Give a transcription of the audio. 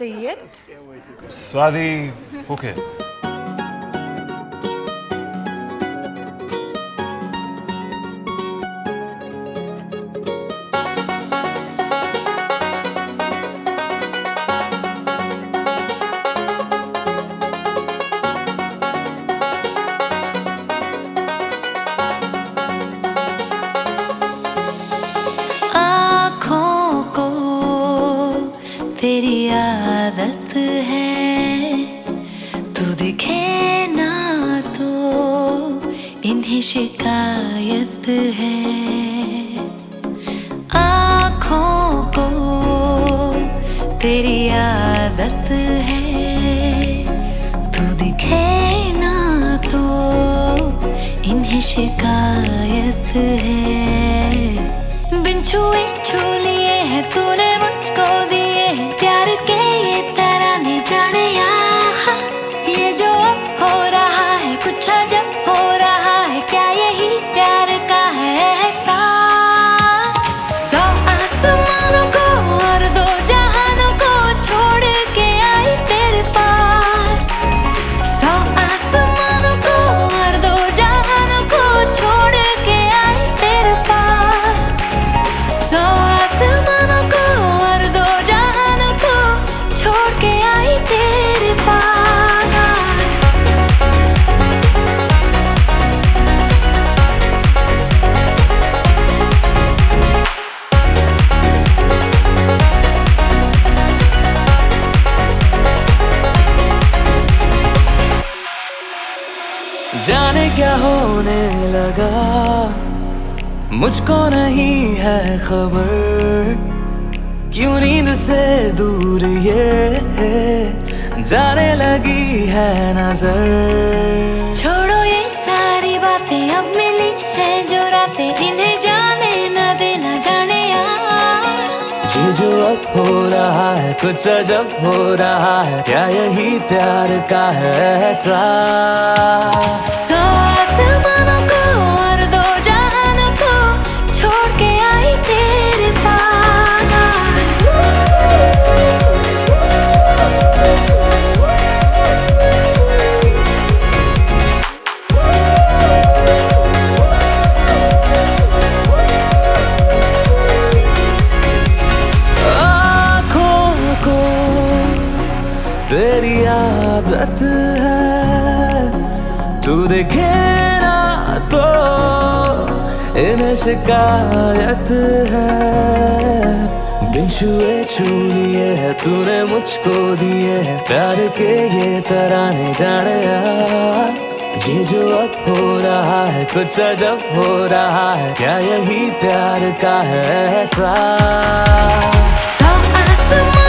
see it? Swati, okay. तेरी आदत है तू दिखे ना तो इन्हें शिकायत है। आँखों को तेरी आदत है तू दिखे ना तो इन्हें शिकायत है। बिन छुए छू लिए है तूने मुझको दिए हैं प्यार के ये तराने जाने यहाँ। ये जो अब हो रहा है कुछ अजब हो रहा है, क्या यही प्यार का है एहसास। सौ आसमानों को और दो जहानों को छोड़ के आई तेरे पास। सौ आसमानों को और दो जहानों को छोड़ के आई तेरे पास। सौ आसमानों को और दो जहानों को छोड़ के आई तेरे पास। जाने क्या होने लगा मुझको नहीं है खबर, क्यों नींद से दूर ये जाने लगी है नजर। छोड़ो ये सारी बातें, अब मिली है जो रातें इन्हें जाने न देना जाने यार। ये जो अब हो रहा है कुछ अजब हो रहा है, क्या यही प्यार का है एहसास। सौ आसमानों को और दो जहानों को छोड़ के आई तेरे पास। आँखों को तेरी आदत है तू देखे ना तो इन्हें शिकायत है। बिन छुए छू लिए है तूने मुझको दिए है प्यार के ये तराने जाने यार। ये जो अब हो रहा है कुछ अजब हो रहा है, क्या यही प्यार का है एहसास। सौ आसमानों